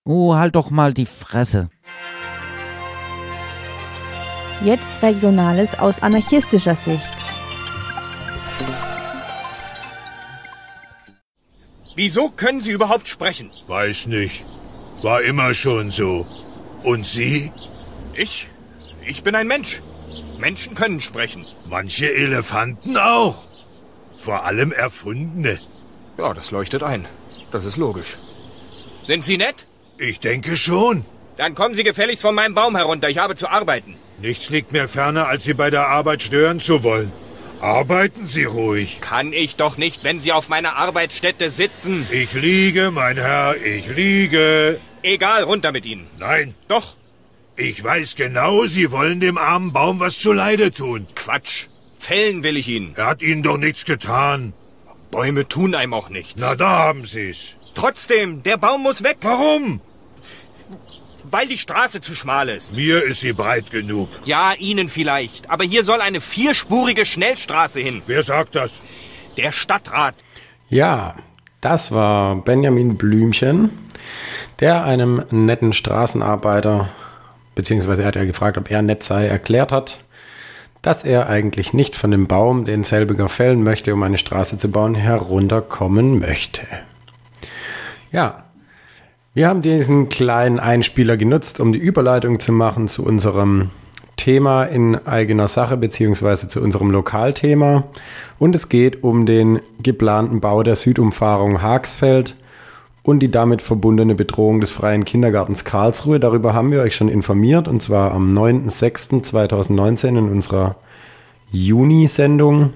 Oh, halt doch mal die Fresse. Jetzt Regionales aus anarchistischer Sicht. Wieso können Sie überhaupt sprechen? Weiß nicht. War immer schon so. Und Sie? Ich bin ein Mensch. Menschen können sprechen. Manche Elefanten auch. Vor allem erfundene. Ja, das leuchtet ein. Das ist logisch. Sind Sie nett? Ich denke schon. Dann kommen Sie gefälligst von meinem Baum herunter. Ich habe zu arbeiten. Nichts liegt mir ferner, als Sie bei der Arbeit stören zu wollen. Arbeiten Sie ruhig. Kann ich doch nicht, wenn Sie auf meiner Arbeitsstätte sitzen. Ich liege, mein Herr, ich liege. Egal, runter mit Ihnen. Nein. Doch. Ich weiß genau, Sie wollen dem armen Baum was zuleide tun. Quatsch. Fällen will ich ihn. Er hat Ihnen doch nichts getan. Bäume tun einem auch nichts. Na, da haben Sie's. Trotzdem, der Baum muss weg. Warum? Weil die Straße zu schmal ist. Mir ist sie breit genug. Ja, Ihnen vielleicht. Aber hier soll eine 4-spurige Schnellstraße hin. Wer sagt das? Der Stadtrat. Ja, das war Benjamin Blümchen, der einem netten Straßenarbeiter, beziehungsweise er hat ja gefragt, ob er nett sei, erklärt hat, dass er eigentlich nicht von dem Baum, den selbiger fällen möchte, um eine Straße zu bauen, herunterkommen möchte. Ja, wir haben diesen kleinen Einspieler genutzt, um die Überleitung zu machen zu unserem Thema in eigener Sache, beziehungsweise zu unserem Lokalthema. Und es geht um den geplanten Bau der Südumfahrung Haagsfeld und die damit verbundene Bedrohung des Freien Kindergartens Karlsruhe. Darüber haben wir euch schon informiert, und zwar am 9.06.2019 in unserer Juni-Sendung.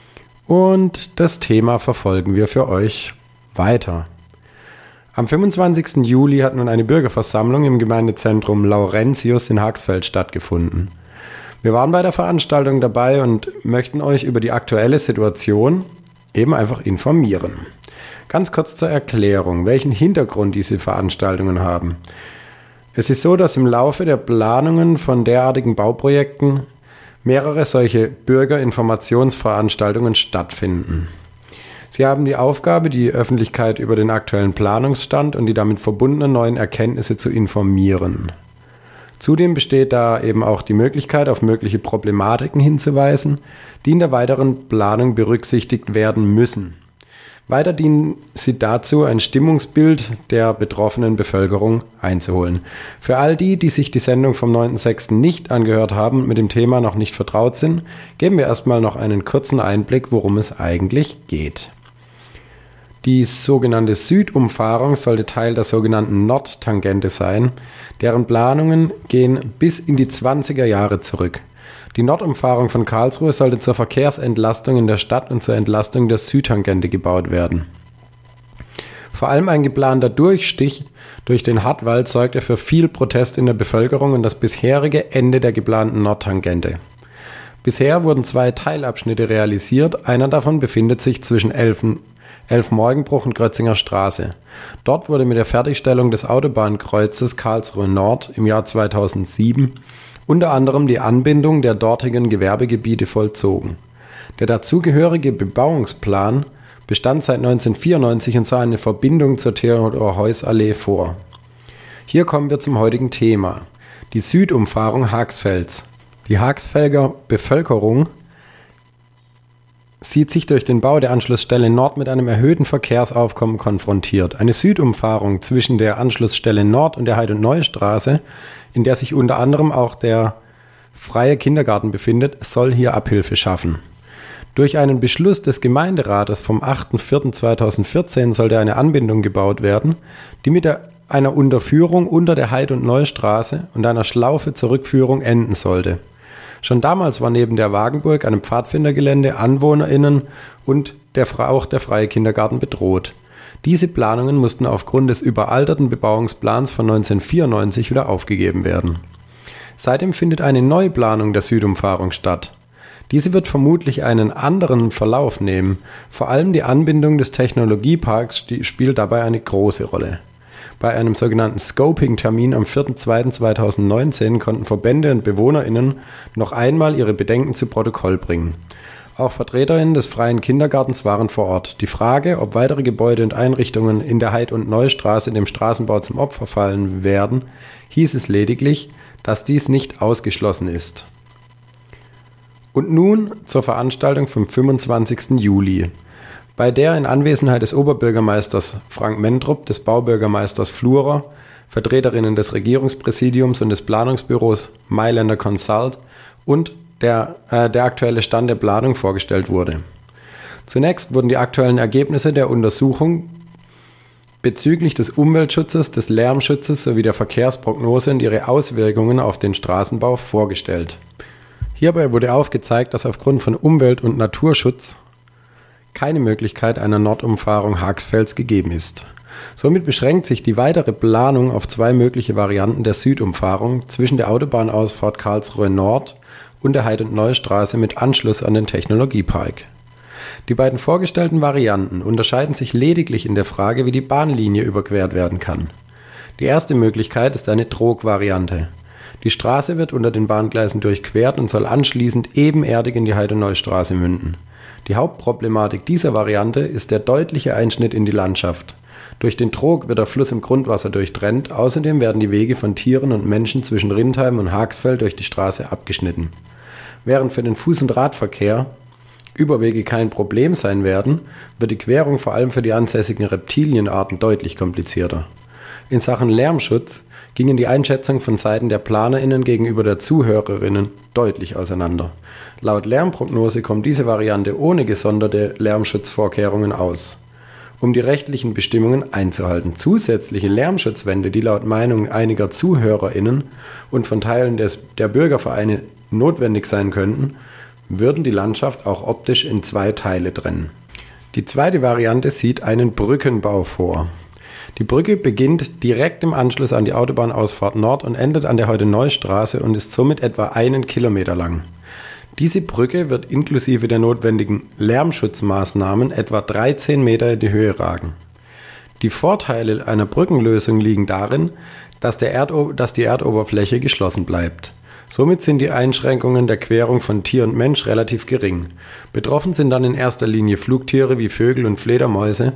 Und das Thema verfolgen wir für euch weiter. Am 25. Juli hat nun eine Bürgerversammlung im Gemeindezentrum Laurentius in Haagsfeld stattgefunden. Wir waren bei der Veranstaltung dabei und möchten euch über die aktuelle Situation eben einfach informieren. Ganz kurz zur Erklärung, welchen Hintergrund diese Veranstaltungen haben. Es ist so, dass im Laufe der Planungen von derartigen Bauprojekten mehrere solche Bürgerinformationsveranstaltungen stattfinden. Sie haben die Aufgabe, die Öffentlichkeit über den aktuellen Planungsstand und die damit verbundenen neuen Erkenntnisse zu informieren. Zudem besteht da eben auch die Möglichkeit, auf mögliche Problematiken hinzuweisen, die in der weiteren Planung berücksichtigt werden müssen. Weiter dienen sie dazu, ein Stimmungsbild der betroffenen Bevölkerung einzuholen. Für all die, die sich die Sendung vom 9.6. nicht angehört haben und mit dem Thema noch nicht vertraut sind, geben wir erstmal noch einen kurzen Einblick, worum es eigentlich geht. Die sogenannte Südumfahrung sollte Teil der sogenannten Nordtangente sein, deren Planungen gehen bis in die 20er Jahre zurück. Die Nordumfahrung von Karlsruhe sollte zur Verkehrsentlastung in der Stadt und zur Entlastung der Südtangente gebaut werden. Vor allem ein geplanter Durchstich durch den Hartwald sorgte für viel Protest in der Bevölkerung und das bisherige Ende der geplanten Nordtangente. Bisher wurden 2 Teilabschnitte realisiert, einer davon befindet sich zwischen Elfmorgenbruch und Grötzinger Straße. Dort wurde mit der Fertigstellung des Autobahnkreuzes Karlsruhe Nord im Jahr 2007 unter anderem die Anbindung der dortigen Gewerbegebiete vollzogen. Der dazugehörige Bebauungsplan bestand seit 1994 und sah eine Verbindung zur Theodor-Heuss-Allee vor. Hier kommen wir zum heutigen Thema, die Südumfahrung Haagsfelds. Die Haagsfelder Bevölkerung sieht sich durch den Bau der Anschlussstelle Nord mit einem erhöhten Verkehrsaufkommen konfrontiert. Eine Südumfahrung zwischen der Anschlussstelle Nord und der Heid- und Neustraße, in der sich unter anderem auch der Freie Kindergarten befindet, soll hier Abhilfe schaffen. Durch einen Beschluss des Gemeinderates vom 8.4.2014 sollte eine Anbindung gebaut werden, die mit einer Unterführung unter der Heid- und Neustraße und einer Schlaufe zur Rückführung enden sollte. Schon damals war neben der Wagenburg, einem Pfadfindergelände, AnwohnerInnen und auch der Freie Kindergarten bedroht. Diese Planungen mussten aufgrund des überalterten Bebauungsplans von 1994 wieder aufgegeben werden. Seitdem findet eine Neuplanung der Südumfahrung statt. Diese wird vermutlich einen anderen Verlauf nehmen. Vor allem die Anbindung des Technologieparks spielt dabei eine große Rolle. Bei einem sogenannten Scoping-Termin am 4.2.2019 konnten Verbände und BewohnerInnen noch einmal ihre Bedenken zu Protokoll bringen. Auch VertreterInnen des Freien Kindergartens waren vor Ort. Die Frage, ob weitere Gebäude und Einrichtungen in der Heid- und Neustraße dem Straßenbau zum Opfer fallen werden, hieß es lediglich, dass dies nicht ausgeschlossen ist. Und nun zur Veranstaltung vom 25. Juli, bei der in Anwesenheit des Oberbürgermeisters Frank Mentrup, des Baubürgermeisters Flurer, Vertreterinnen des Regierungspräsidiums und des Planungsbüros Mailänder Consult und der aktuelle Stand der Planung vorgestellt wurde. Zunächst wurden die aktuellen Ergebnisse der Untersuchung bezüglich des Umweltschutzes, des Lärmschutzes sowie der Verkehrsprognose und ihre Auswirkungen auf den Straßenbau vorgestellt. Hierbei wurde aufgezeigt, dass aufgrund von Umwelt- und Naturschutz keine Möglichkeit einer Nordumfahrung Haagsfelds gegeben ist. Somit beschränkt sich die weitere Planung auf 2 mögliche Varianten der Südumfahrung zwischen der Autobahnausfahrt Karlsruhe Nord und der Heid- und Neustraße mit Anschluss an den Technologiepark. Die beiden vorgestellten Varianten unterscheiden sich lediglich in der Frage, wie die Bahnlinie überquert werden kann. Die erste Möglichkeit ist eine Trog-Variante. Die Straße wird unter den Bahngleisen durchquert und soll anschließend ebenerdig in die Heid- und Neustraße münden. Die Hauptproblematik dieser Variante ist der deutliche Einschnitt in die Landschaft. Durch den Trog wird der Fluss im Grundwasser durchtrennt, außerdem werden die Wege von Tieren und Menschen zwischen Rindheim und Haagsfeld durch die Straße abgeschnitten. Während für den Fuß- und Radverkehr Überwege kein Problem sein werden, wird die Querung vor allem für die ansässigen Reptilienarten deutlich komplizierter. In Sachen Lärmschutz gingen die Einschätzungen von Seiten der PlanerInnen gegenüber der ZuhörerInnen deutlich auseinander. Laut Lärmprognose kommt diese Variante ohne gesonderte Lärmschutzvorkehrungen aus. Um die rechtlichen Bestimmungen einzuhalten. Zusätzliche Lärmschutzwände, die laut Meinung einiger ZuhörerInnen und von Teilen der Bürgervereine notwendig sein könnten, würden die Landschaft auch optisch in 2 Teile trennen. Die zweite Variante sieht einen Brückenbau vor. Die Brücke beginnt direkt im Anschluss an die Autobahnausfahrt Nord und endet an der Heid-und-Neustraße und ist somit etwa 1 Kilometer lang. Diese Brücke wird inklusive der notwendigen Lärmschutzmaßnahmen etwa 13 Meter in die Höhe ragen. Die Vorteile einer Brückenlösung liegen darin, dass die Erdoberfläche geschlossen bleibt. Somit sind die Einschränkungen der Querung von Tier und Mensch relativ gering. Betroffen sind dann in erster Linie Flugtiere wie Vögel und Fledermäuse,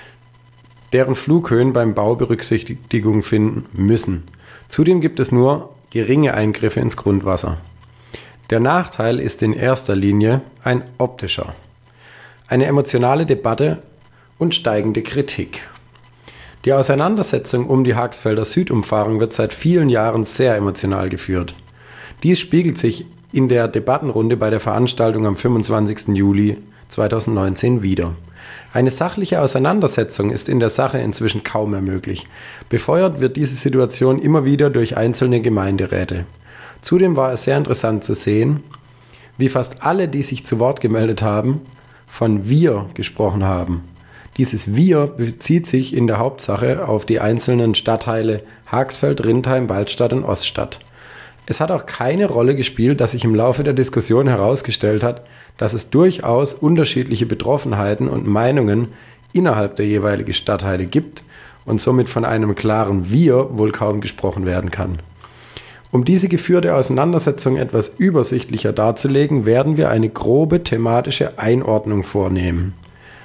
deren Flughöhen beim Bau Berücksichtigung finden müssen. Zudem gibt es nur geringe Eingriffe ins Grundwasser. Der Nachteil ist in erster Linie ein optischer. Eine emotionale Debatte und steigende Kritik. Die Auseinandersetzung um die Haagsfelder Südumfahrung wird seit vielen Jahren sehr emotional geführt. Dies spiegelt sich in der Debattenrunde bei der Veranstaltung am 25. Juli 2019 wider. Eine sachliche Auseinandersetzung ist in der Sache inzwischen kaum mehr möglich. Befeuert wird diese Situation immer wieder durch einzelne Gemeinderäte. Zudem war es sehr interessant zu sehen, wie fast alle, die sich zu Wort gemeldet haben, von wir gesprochen haben. Dieses wir bezieht sich in der Hauptsache auf die einzelnen Stadtteile Haagsfeld, Rindheim, Waldstadt und Oststadt. Es hat auch keine Rolle gespielt, dass sich im Laufe der Diskussion herausgestellt hat, dass es durchaus unterschiedliche Betroffenheiten und Meinungen innerhalb der jeweiligen Stadtteile gibt und somit von einem klaren Wir wohl kaum gesprochen werden kann. Um diese geführte Auseinandersetzung etwas übersichtlicher darzulegen, werden wir eine grobe thematische Einordnung vornehmen.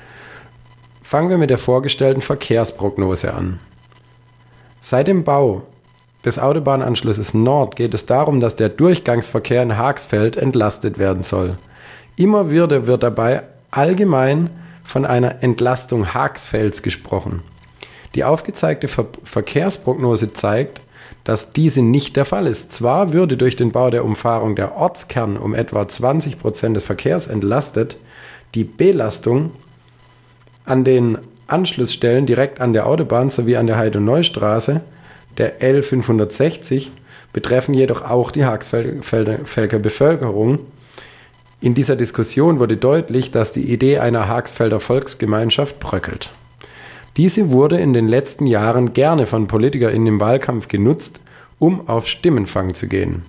Fangen wir mit der vorgestellten Verkehrsprognose an. Seit dem Bau des Autobahnanschlusses Nord geht es darum, dass der Durchgangsverkehr in Haagsfeld entlastet werden soll. Immer wieder wird dabei allgemein von einer Entlastung Haagsfelds gesprochen. Die aufgezeigte Verkehrsprognose zeigt, dass diese nicht der Fall ist. Zwar würde durch den Bau der Umfahrung der Ortskern um etwa 20% des Verkehrs entlastet, die Belastung an den Anschlussstellen direkt an der Autobahn sowie an der Heid- und Neustraße, der L560, betreffen jedoch auch die Haagsfelder Bevölkerung. In dieser Diskussion wurde deutlich, dass die Idee einer Haagsfelder Volksgemeinschaft bröckelt. Diese wurde in den letzten Jahren gerne von PolitikerInnen im Wahlkampf genutzt, um auf Stimmenfang zu gehen.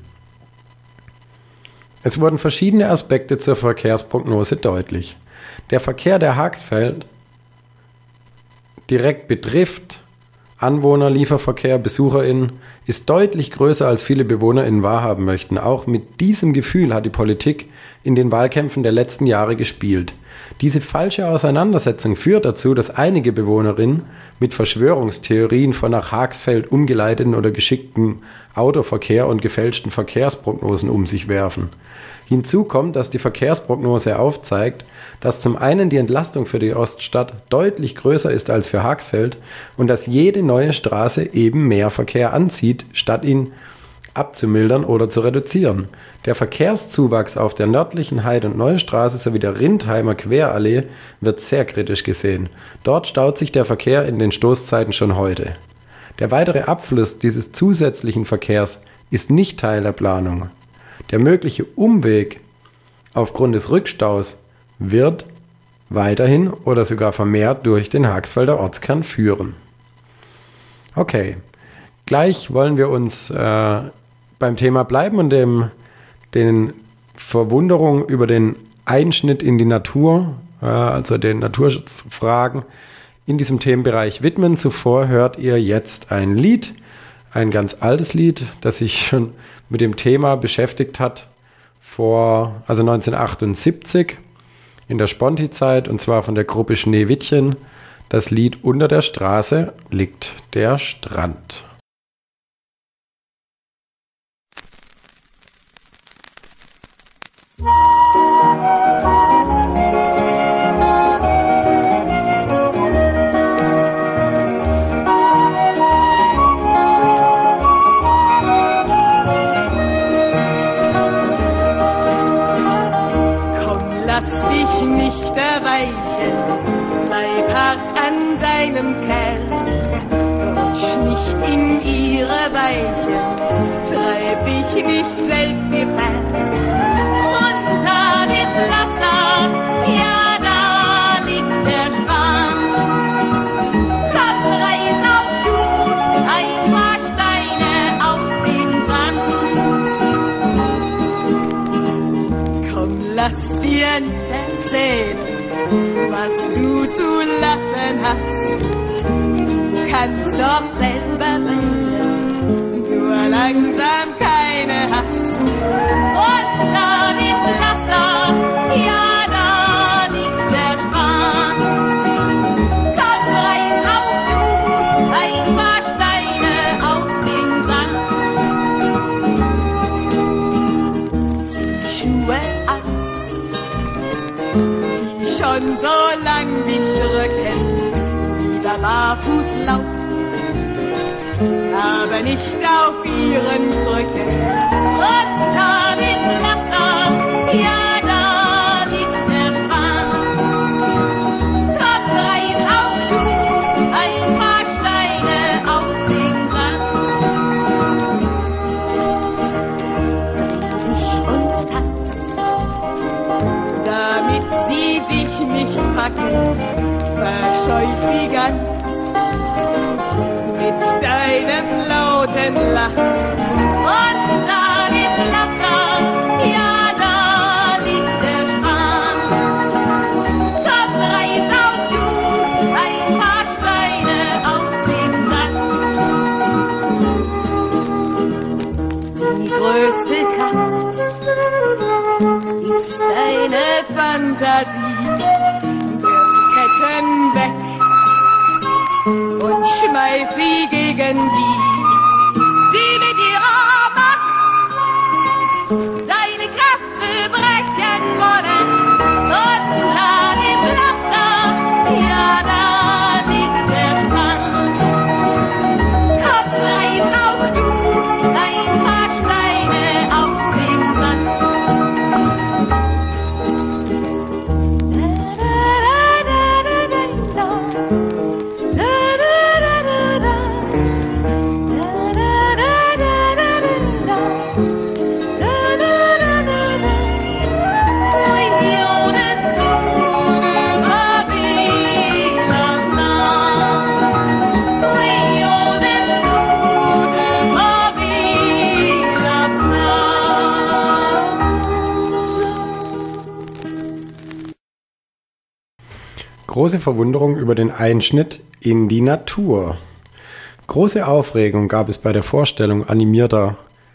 Es wurden verschiedene Aspekte zur Verkehrsprognose deutlich. Der Verkehr der Haagsfeld direkt betrifft, Anwohner, Lieferverkehr, BesucherInnen, ist deutlich größer, als viele BewohnerInnen wahrhaben möchten. Auch mit diesem Gefühl hat die Politik in den Wahlkämpfen der letzten Jahre gespielt. Diese falsche Auseinandersetzung führt dazu, dass einige Bewohnerinnen mit Verschwörungstheorien von nach Haagsfeld umgeleiteten oder geschickten Autoverkehr und gefälschten Verkehrsprognosen um sich werfen. Hinzu kommt, dass die Verkehrsprognose aufzeigt, dass zum einen die Entlastung für die Oststadt deutlich größer ist als für Haagsfeld und dass jede neue Straße eben mehr Verkehr anzieht, statt ihn abzumildern oder zu reduzieren. Der Verkehrszuwachs auf der nördlichen Heid- und Neustraße sowie der Rindheimer Querallee wird sehr kritisch gesehen. Dort staut sich der Verkehr in den Stoßzeiten schon heute. Der weitere Abfluss dieses zusätzlichen Verkehrs ist nicht Teil der Planung. Der mögliche Umweg aufgrund des Rückstaus wird weiterhin oder sogar vermehrt durch den Haagsfelder Ortskern führen. Okay, gleich wollen wir uns beim Thema bleiben und den Verwunderungen über den Einschnitt in die Natur, also den Naturschutzfragen in diesem Themenbereich widmen. Zuvor hört ihr jetzt ein Lied, ein ganz altes Lied, das sich schon mit dem Thema beschäftigt hat, also 1978 in der Sponti-Zeit, und zwar von der Gruppe Schneewittchen. Das Lied Unter der Straße liegt der Strand. Nicht erweichen, bleib hart an deinem Kerl, rutsch nicht in ihre Weichen, treib dich nicht selbst gefährd. Unter dem Pflaster, ja, da liegt der Schwan. Komm, reiß auf du ein paar Steine aus dem Sand. Komm, lass dir nicht was du zu lassen hast. Du kannst doch selber wählen, nur langsam keine Hast. Unter dem Pflaster, ja, da liegt der Schwan. Komm, reiß auf du ein paar Steine aus dem Sand. Zieh Schuhe aus, schon so lang dich drücken, lieber barfuß laufen, aber nicht auf ihren Brücken. Unter dem Pflaster, ja, da liegt der Schwan. Komm, reiß auf du ein paar Steine aus dem Sand. Dich und tanz, damit sie dich nicht packen, verscheuch sie ganz mit deinem lauten Lachen. Unter dem Pflaster, ja, da liegt der Schwan. Komm, reiß auf du ein paar Steine aus dem Sand. Die größte Kraft ist deine Fantasie. Wirf Ketten weg und schmeiß sie gegen die mit ihrer Macht deine Köpfe brechen wollen. Unter dem Pflaster, ja, da liegt der Schwan. Komm, reiß auf du ein paar Steine aus dem Große Verwunderung über den Einschnitt in die Natur. Große Aufregung gab es bei der Vorstellung animierter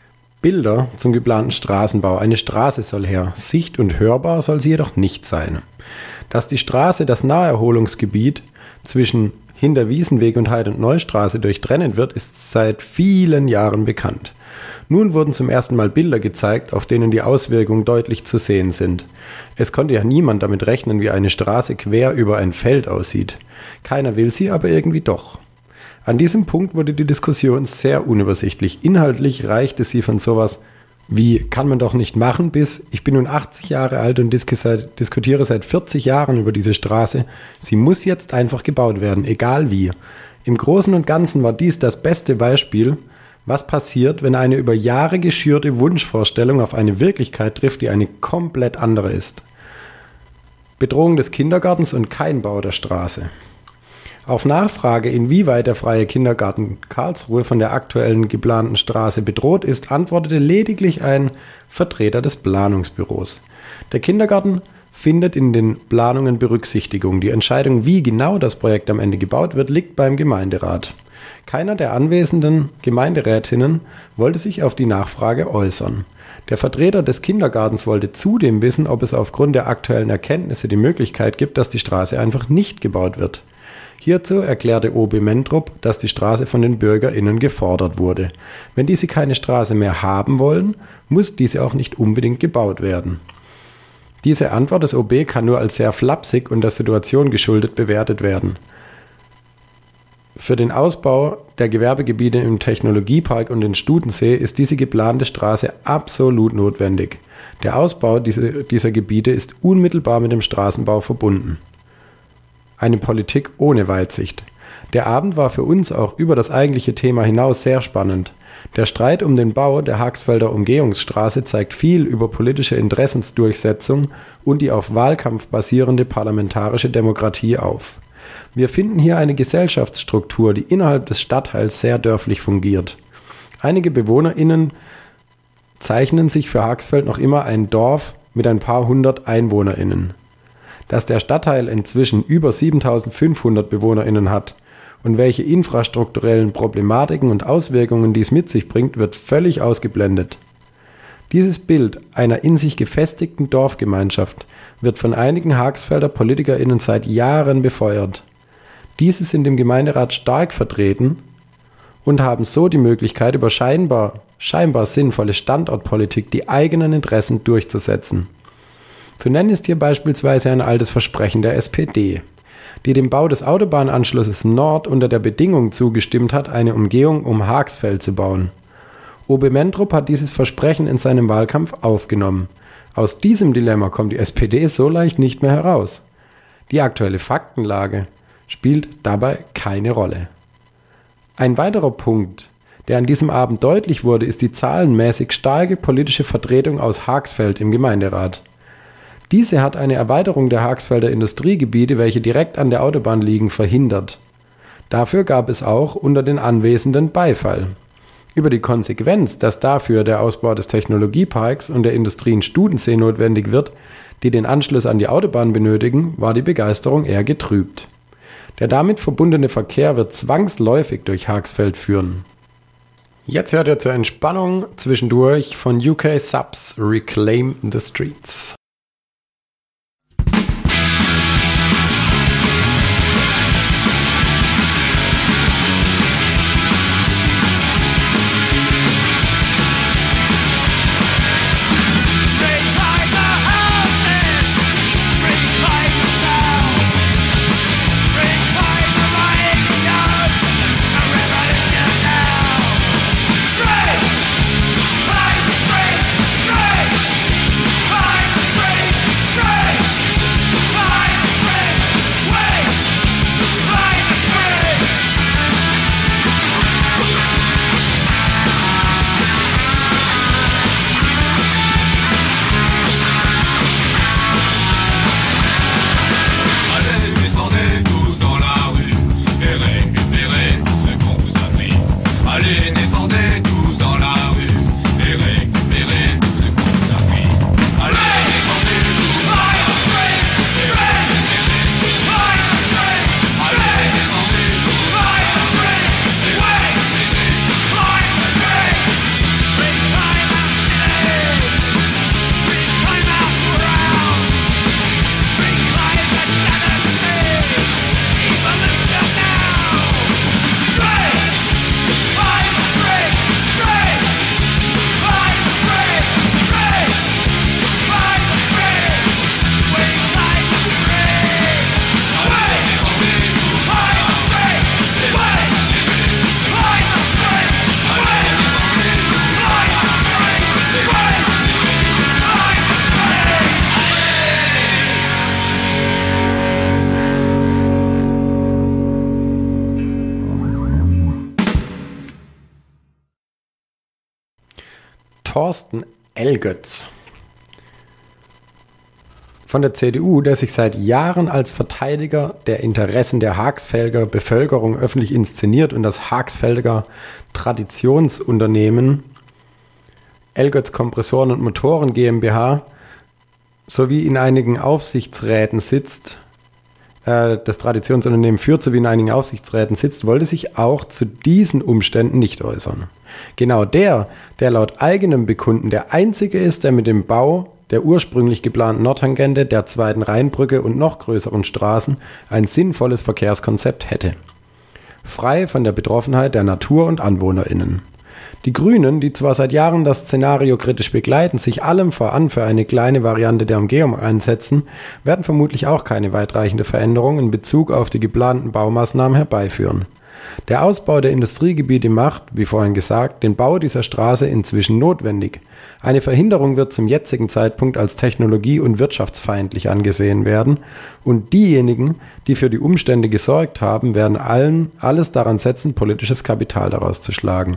Bilder zum geplanten Straßenbau. Eine Straße soll her. Sicht- und hörbar soll sie jedoch nicht sein. Dass die Straße das Naherholungsgebiet zwischen Hinterwiesenweg und Heid- und Neustraße durchtrennen wird, ist seit vielen Jahren bekannt. Nun wurden zum ersten Mal Bilder gezeigt, auf denen die Auswirkungen deutlich zu sehen sind. Es konnte ja niemand damit rechnen, wie eine Straße quer über ein Feld aussieht. Keiner will sie, aber irgendwie doch. An diesem Punkt wurde die Diskussion sehr unübersichtlich. Inhaltlich reichte sie von sowas wie kann man doch nicht machen bis ich bin nun 80 Jahre alt und diskutiere seit 40 Jahren über diese Straße. Sie muss jetzt einfach gebaut werden, egal wie. Im Großen und Ganzen war dies das beste Beispiel, was passiert, wenn eine über Jahre geschürte Wunschvorstellung auf eine Wirklichkeit trifft, die eine komplett andere ist. Bedrohung des Kindergartens und kein Bau der Straße. Auf Nachfrage, inwieweit der Freie Kindergarten Karlsruhe von der aktuellen geplanten Straße bedroht ist, antwortete lediglich ein Vertreter des Planungsbüros. Der Kindergarten findet in den Planungen Berücksichtigung. Die Entscheidung, wie genau das Projekt am Ende gebaut wird, liegt beim Gemeinderat. Keiner der anwesenden Gemeinderätinnen wollte sich auf die Nachfrage äußern. Der Vertreter des Kindergartens wollte zudem wissen, ob es aufgrund der aktuellen Erkenntnisse die Möglichkeit gibt, dass die Straße einfach nicht gebaut wird. Hierzu erklärte OB Mentrup, dass die Straße von den BürgerInnen gefordert wurde. Wenn diese keine Straße mehr haben wollen, muss diese auch nicht unbedingt gebaut werden. Diese Antwort des OB kann nur als sehr flapsig und der Situation geschuldet bewertet werden. Für den Ausbau der Gewerbegebiete im Technologiepark und in Studensee ist diese geplante Straße absolut notwendig. Der Ausbau dieser Gebiete ist unmittelbar mit dem Straßenbau verbunden. Eine Politik ohne Weitsicht. Der Abend war für uns auch über das eigentliche Thema hinaus sehr spannend. Der Streit um den Bau der Haxfelder Umgehungsstraße zeigt viel über politische Interessensdurchsetzung und die auf Wahlkampf basierende parlamentarische Demokratie auf. Wir finden hier eine Gesellschaftsstruktur, die innerhalb des Stadtteils sehr dörflich fungiert. Einige BewohnerInnen zeichnen sich für Haxfeld noch immer ein Dorf mit ein paar hundert EinwohnerInnen. Dass der Stadtteil inzwischen über 7.500 BewohnerInnen hat und welche infrastrukturellen Problematiken und Auswirkungen dies mit sich bringt, wird völlig ausgeblendet. Dieses Bild einer in sich gefestigten Dorfgemeinschaft wird von einigen Haxfelder PolitikerInnen seit Jahren befeuert. Diese sind im Gemeinderat stark vertreten und haben so die Möglichkeit, über scheinbar sinnvolle Standortpolitik die eigenen Interessen durchzusetzen. Zu nennen ist hier beispielsweise ein altes Versprechen der SPD, die dem Bau des Autobahnanschlusses Nord unter der Bedingung zugestimmt hat, eine Umgehung um Haxfeld zu bauen. OB Mentrup hat dieses Versprechen in seinem Wahlkampf aufgenommen. Aus diesem Dilemma kommt die SPD so leicht nicht mehr heraus. Die aktuelle Faktenlage spielt dabei keine Rolle. Ein weiterer Punkt, der an diesem Abend deutlich wurde, ist die zahlenmäßig starke politische Vertretung aus Haxfeld im Gemeinderat. Diese hat eine Erweiterung der Haxfelder Industriegebiete, welche direkt an der Autobahn liegen, verhindert. Dafür gab es auch unter den Anwesenden Beifall. Über die Konsequenz, dass dafür der Ausbau des Technologieparks und der Industrie in Studensee notwendig wird, die den Anschluss an die Autobahn benötigen, war die Begeisterung eher getrübt. Der damit verbundene Verkehr wird zwangsläufig durch Haxfeld führen. Jetzt hört ihr zur Entspannung zwischendurch von UK Subs Reclaim the Streets. Fight the Thorsten Elgötz von der CDU, der sich seit Jahren als Verteidiger der Interessen der Haagsfelder Bevölkerung öffentlich inszeniert und das Haagsfelder Traditionsunternehmen Elgötz Kompressoren und Motoren GmbH sowie in einigen Aufsichtsräten sitzt, das Traditionsunternehmen führt sowie in einigen Aufsichtsräten sitzt, wollte sich auch zu diesen Umständen nicht äußern. Genau der laut eigenem Bekunden der einzige ist, der mit dem Bau der ursprünglich geplanten Nordtangente, der zweiten Rheinbrücke und noch größeren Straßen ein sinnvolles Verkehrskonzept hätte. Frei von der Betroffenheit der Natur- und AnwohnerInnen. Die Grünen, die zwar seit Jahren das Szenario kritisch begleiten, sich allem voran für eine kleine Variante der Umgehung einsetzen, werden vermutlich auch keine weitreichende Veränderung in Bezug auf die geplanten Baumaßnahmen herbeiführen. Der Ausbau der Industriegebiete macht, wie vorhin gesagt, den Bau dieser Straße inzwischen notwendig. Eine Verhinderung wird zum jetzigen Zeitpunkt als technologie- und wirtschaftsfeindlich angesehen werden und diejenigen, die für die Umstände gesorgt haben, werden alles daran setzen, politisches Kapital daraus zu schlagen.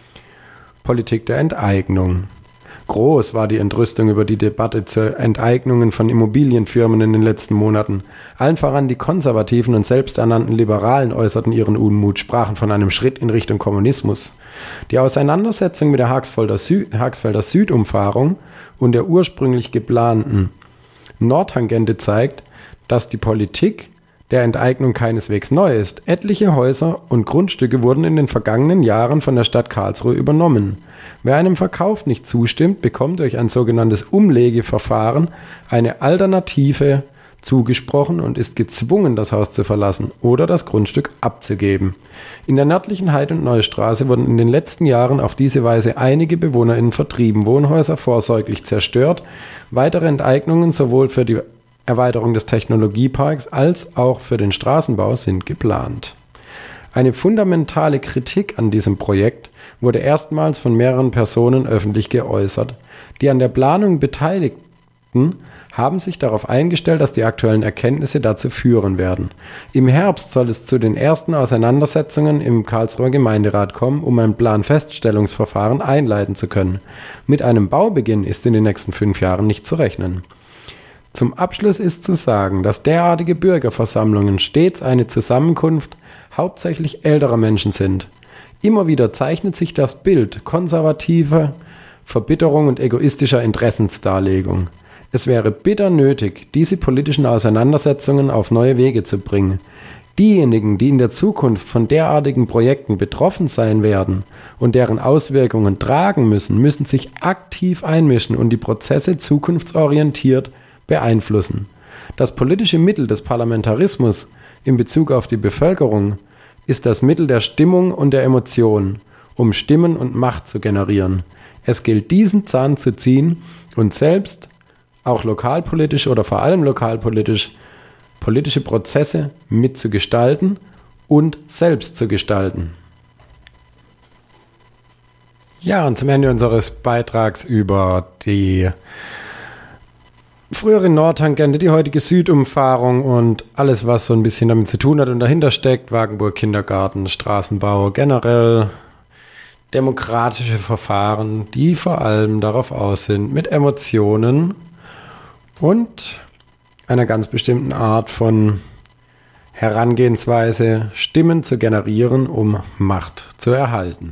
Politik der Enteignung. Groß war die Entrüstung über die Debatte zu Enteignungen von Immobilienfirmen in den letzten Monaten. Allen voran die konservativen und selbsternannten Liberalen äußerten ihren Unmut, sprachen von einem Schritt in Richtung Kommunismus. Die Auseinandersetzung mit der Haagsfelder Südumfahrung und der ursprünglich geplanten Nordtangente zeigt, dass die Politik der Enteignung keineswegs neu ist. Etliche Häuser und Grundstücke wurden in den vergangenen Jahren von der Stadt Karlsruhe übernommen. Wer einem Verkauf nicht zustimmt, bekommt durch ein sogenanntes Umlegeverfahren eine Alternative zugesprochen und ist gezwungen, das Haus zu verlassen oder das Grundstück abzugeben. In der nördlichen Heid- und Neustraße wurden in den letzten Jahren auf diese Weise einige BewohnerInnen vertrieben, Wohnhäuser vorsorglich zerstört, weitere Enteignungen sowohl für die Erweiterung des Technologieparks als auch für den Straßenbau sind geplant. Eine fundamentale Kritik an diesem Projekt wurde erstmals von mehreren Personen öffentlich geäußert. Die an der Planung Beteiligten haben sich darauf eingestellt, dass die aktuellen Erkenntnisse dazu führen werden. Im Herbst soll es zu den ersten Auseinandersetzungen im Karlsruher Gemeinderat kommen, um ein Planfeststellungsverfahren einleiten zu können. Mit einem Baubeginn ist in den nächsten 5 Jahren nicht zu rechnen. Zum Abschluss ist zu sagen, dass derartige Bürgerversammlungen stets eine Zusammenkunft hauptsächlich älterer Menschen sind. Immer wieder zeichnet sich das Bild konservativer Verbitterung und egoistischer Interessensdarlegung. Es wäre bitter nötig, diese politischen Auseinandersetzungen auf neue Wege zu bringen. Diejenigen, die in der Zukunft von derartigen Projekten betroffen sein werden und deren Auswirkungen tragen müssen, müssen sich aktiv einmischen und die Prozesse zukunftsorientiert beeinflussen. Das politische Mittel des Parlamentarismus in Bezug auf die Bevölkerung ist das Mittel der Stimmung und der Emotion, um Stimmen und Macht zu generieren. Es gilt, diesen Zahn zu ziehen und selbst, auch lokalpolitisch oder vor allem lokalpolitisch, politische Prozesse mitzugestalten und selbst zu gestalten. Ja, und zum Ende unseres Beitrags über die frühere Nordtangente, die heutige Südumfahrung und alles, was so ein bisschen damit zu tun hat und dahinter steckt, Wagenburg Kindergarten, Straßenbau, generell demokratische Verfahren, die vor allem darauf aus sind, mit Emotionen und einer ganz bestimmten Art von Herangehensweise Stimmen zu generieren, um Macht zu erhalten.